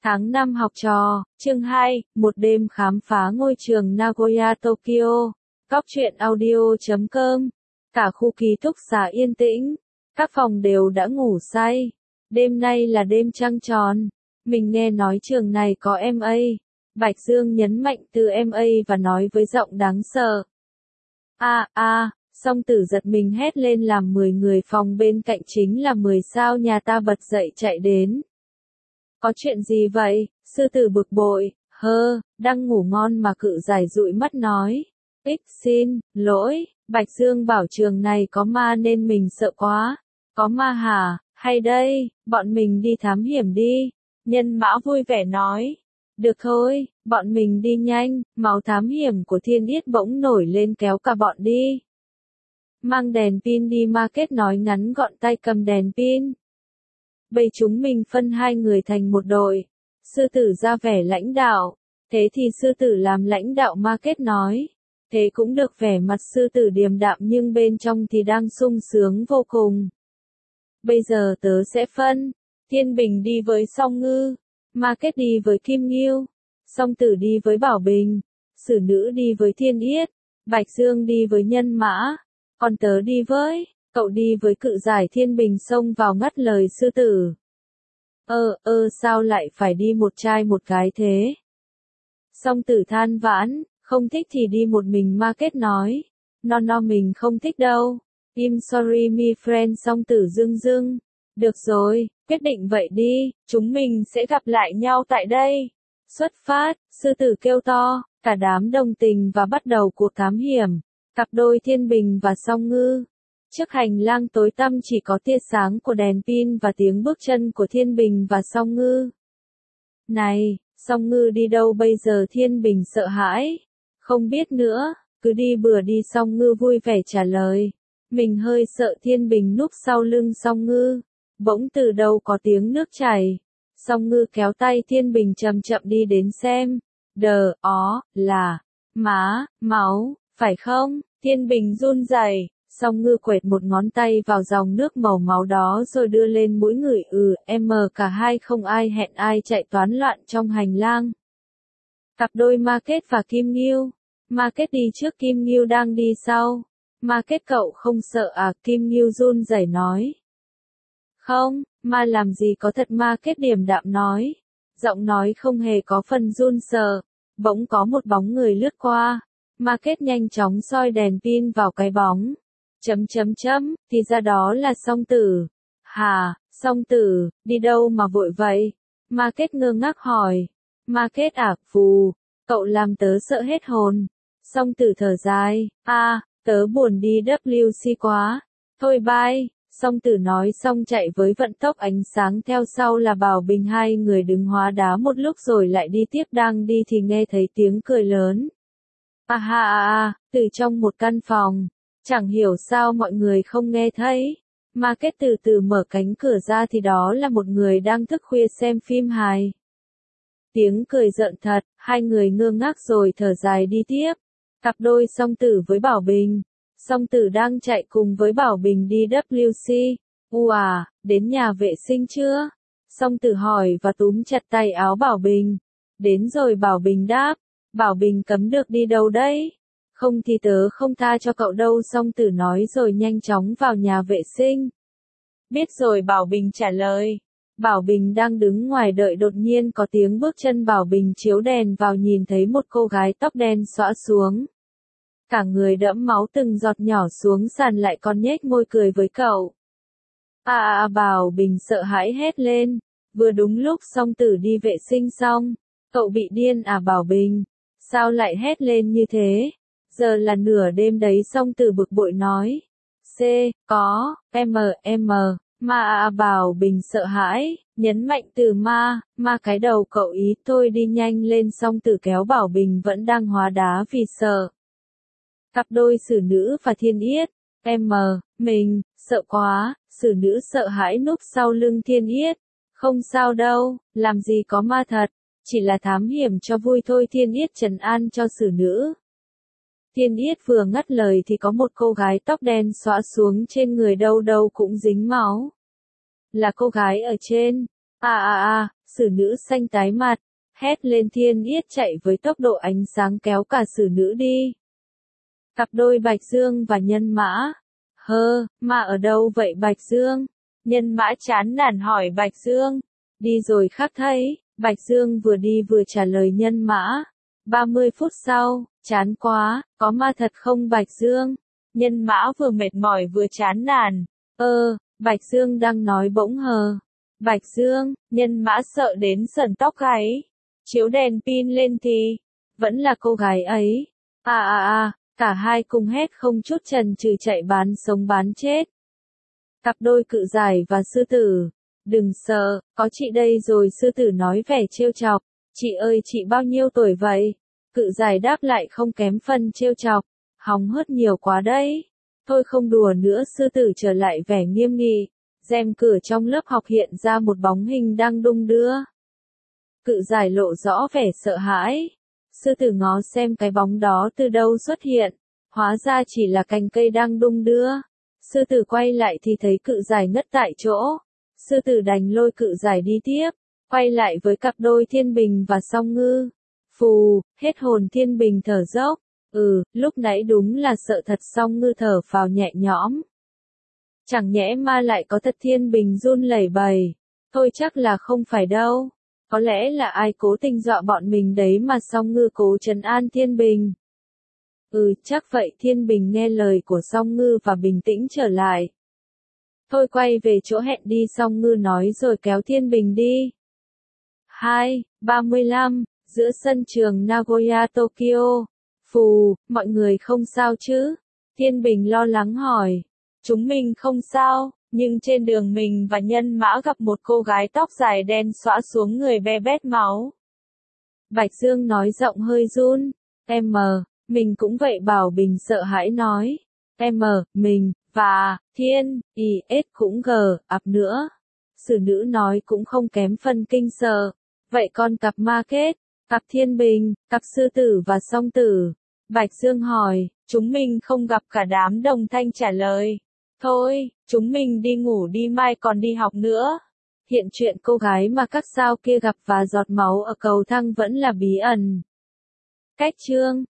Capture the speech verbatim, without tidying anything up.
Tháng năm học trò, chương hai, một đêm khám phá ngôi trường Nagoya Tokyo. Góc truyện audio chấm com. Cả khu ký túc xá yên tĩnh, các phòng đều đã ngủ say. Đêm nay là đêm trăng tròn. Mình nghe nói trường này có em a. Bạch Dương nhấn mạnh từ em a và nói với giọng đáng sợ. A a, Song Tử giật mình hét lên làm mười người phòng bên cạnh chính là mười sao nhà ta bật dậy chạy đến. Có chuyện gì vậy? Sư tử bực bội, hơ, đang ngủ ngon mà cự giải dụi mắt nói. Ích xin, lỗi, Bạch Dương bảo trường này có ma nên mình sợ quá. Có ma hả? Hay đây, bọn mình đi thám hiểm đi. Nhân mã vui vẻ nói. Được thôi, bọn mình đi nhanh, máu thám hiểm của Thiên Yết bỗng nổi lên kéo cả bọn đi. Mang đèn pin đi market nói ngắn gọn tay cầm đèn pin. Bây chúng mình phân hai người thành một đội. Sư tử ra vẻ lãnh đạo. Thế thì sư tử làm lãnh đạo market nói. Thế cũng được, vẻ mặt sư tử điềm đạm nhưng bên trong thì đang sung sướng vô cùng. Bây giờ tớ sẽ phân. Thiên Bình đi với Song Ngư. Market đi với Kim Nghiêu. Song Tử đi với Bảo Bình. Sử Nữ đi với Thiên Yết. Bạch Dương đi với Nhân Mã. Còn tớ đi với... Cậu đi với cự giải. Thiên Bình xông vào ngắt lời sư tử. Ơ, ơ sao lại phải đi một trai một gái thế? Song Tử than vãn, không thích thì đi một mình. Market nói. No no mình không thích đâu. I'm sorry my friend. Song Tử dưng dưng. Được rồi, quyết định vậy đi, chúng mình sẽ gặp lại nhau tại đây. Xuất phát, sư tử kêu to, cả đám đồng tình và bắt đầu cuộc thám hiểm. Cặp đôi Thiên Bình và Song Ngư. Trước hành lang tối tăm chỉ có tia sáng của đèn pin và tiếng bước chân của Thiên Bình và Song Ngư. Này, Song Ngư đi đâu bây giờ? Thiên Bình sợ hãi. Không biết nữa, cứ đi bừa đi. Song Ngư vui vẻ trả lời. Mình hơi sợ. Thiên Bình núp sau lưng Song Ngư. Bỗng từ đâu có tiếng nước chảy. Song Ngư kéo tay Thiên Bình chậm chậm đi đến xem. Đờ, ó, là, má, máu, phải không? Thiên Bình run rẩy. Song Ngư quệt một ngón tay vào dòng nước màu máu đó rồi đưa lên mũi ngửi. Ừ, em cả hai không ai hẹn ai chạy toán loạn trong hành lang. Cặp đôi Market và Kim Nghiêu. Market đi trước, Kim Nghiêu đang đi sau. Market cậu không sợ à? Kim Nghiêu run rẩy nói. Không, ma làm gì có thật. Market điềm đạm nói. Giọng nói không hề có phần run sợ. Bỗng có một bóng người lướt qua. Market nhanh chóng soi đèn pin vào cái bóng. Chấm chấm chấm, thì ra đó là Song Tử. Hà, Song Tử, đi đâu mà vội vậy? Market ngơ ngác hỏi. Market à, phù, cậu làm tớ sợ hết hồn. Song Tử thở dài, a, à, tớ buồn đi W C quá. Thôi bye. Song Tử nói xong chạy với vận tốc ánh sáng, theo sau là Bảo Bình. Hai người đứng hóa đá một lúc rồi lại đi tiếp. Đang đi thì nghe thấy tiếng cười lớn. À ha à à, từ trong một căn phòng. Chẳng hiểu sao mọi người không nghe thấy. Market từ từ mở cánh cửa ra thì đó là một người đang thức khuya xem phim hài. Tiếng cười rợn thật, hai người ngơ ngác rồi thở dài đi tiếp. Cặp đôi Song Tử với Bảo Bình. Song Tử đang chạy cùng với Bảo Bình đi W C. U à, đến nhà vệ sinh chưa? Song Tử hỏi và túm chặt tay áo Bảo Bình. Đến rồi. Bảo Bình đáp. Bảo Bình cấm được đi đâu đấy? Không thì tớ không tha cho cậu đâu. Song Tử nói rồi nhanh chóng vào nhà vệ sinh. Biết rồi. Bảo Bình trả lời. Bảo Bình đang đứng ngoài đợi, đột nhiên có tiếng bước chân. Bảo Bình chiếu đèn vào nhìn thấy một cô gái tóc đen xõa xuống. Cả người đẫm máu, từng giọt nhỏ xuống sàn, lại còn nhếch môi cười với cậu. À à, Bảo Bình sợ hãi hét lên. Vừa đúng lúc Song Tử đi vệ sinh xong. Cậu bị điên à? Bảo Bình, sao lại hét lên như thế? Giờ là nửa đêm đấy. Song Tử bực bội nói. C, có, M, M, ma à. Bảo Bình sợ hãi, nhấn mạnh từ ma, ma cái đầu cậu ý. Thôi đi nhanh lên. Song Tử kéo Bảo Bình vẫn đang hóa đá vì sợ. Cặp đôi Sử Nữ và Thiên Yết. M, mình, sợ quá. Sử Nữ sợ hãi núp sau lưng Thiên Yết. Không sao đâu, làm gì có ma thật, chỉ là thám hiểm cho vui thôi. Thiên Yết trấn an cho Sử Nữ. Thiên Yết vừa ngắt lời thì có một cô gái tóc đen xõa xuống, trên người đâu đâu cũng dính máu. Là cô gái ở trên. À à à, Sử nữ xanh tái mặt, hét lên thiên yết chạy với tốc độ ánh sáng kéo cả sử nữ đi. Cặp đôi Bạch Dương và Nhân Mã. Hơ, mà ở đâu vậy Bạch Dương? Nhân Mã chán nản hỏi Bạch Dương. Đi rồi khác thấy, Bạch Dương vừa đi vừa trả lời Nhân Mã. ba mươi phút sau, chán quá, có ma thật không Bạch Dương? Nhân Mã vừa mệt mỏi vừa chán nản. Ơ, Bạch Dương đang nói bỗng hờ. Bạch Dương, Nhân Mã sợ đến sởn tóc gáy. Chiếu đèn pin lên thì, vẫn là cô gái ấy. À à à, cả hai cùng hét không chút chần chừ chạy bán sống bán chết. Cặp đôi Cự Giải và Sư Tử. Đừng sợ, có chị đây rồi, Sư Tử nói vẻ trêu chọc. Chị ơi chị bao nhiêu tuổi vậy? Cự Giải đáp lại không kém phần trêu chọc. Hóng hớt nhiều quá đấy. Thôi không đùa nữa, Sư Tử trở lại vẻ nghiêm nghị. Rèm cửa trong lớp học hiện ra một bóng hình đang đung đưa. Cự Giải lộ rõ vẻ sợ hãi. Sư Tử ngó xem cái bóng đó từ đâu xuất hiện. Hóa ra chỉ là cành cây đang đung đưa. Sư Tử quay lại thì thấy Cự Giải ngất tại chỗ. Sư Tử đành lôi Cự Giải đi tiếp. Quay lại với cặp đôi Thiên Bình và Song Ngư. Phù, hết hồn Thiên Bình thở dốc. Ừ, lúc nãy đúng là sợ thật, Song Ngư thở phào nhẹ nhõm. Chẳng nhẽ ma lại có thật, Thiên Bình run lẩy bẩy. Thôi chắc là không phải đâu. Có lẽ là ai cố tình dọa bọn mình đấy mà, Song Ngư cố trấn an Thiên Bình. Ừ, chắc vậy, Thiên Bình nghe lời của Song Ngư và bình tĩnh trở lại. Thôi quay về chỗ hẹn đi, Song Ngư nói rồi kéo Thiên Bình đi. hai, ba mươi lăm, giữa sân trường Nagoya, Tokyo. Phù, mọi người không sao chứ? Thiên Bình lo lắng hỏi. Chúng mình không sao, nhưng trên đường mình và Nhân Mã gặp một cô gái tóc dài đen xõa xuống người be bét máu. Bạch Dương nói giọng hơi run. Em mờ, mình cũng vậy, Bảo Bình sợ hãi nói. Em mờ, mình, và, Thiên, Y, S cũng gờ, ập nữa. Sử nữ nói cũng không kém phần kinh sợ. Vậy con cặp ma kết, cặp Thiên Bình, cặp Sư Tử và Song Tử. Bạch Dương hỏi, chúng mình không gặp cả đám. Đồng Thanh trả lời. Thôi, chúng mình đi ngủ đi, mai còn đi học nữa. Hiện chuyện cô gái mà các sao kia gặp và giọt máu ở cầu thang vẫn là bí ẩn. Cách chương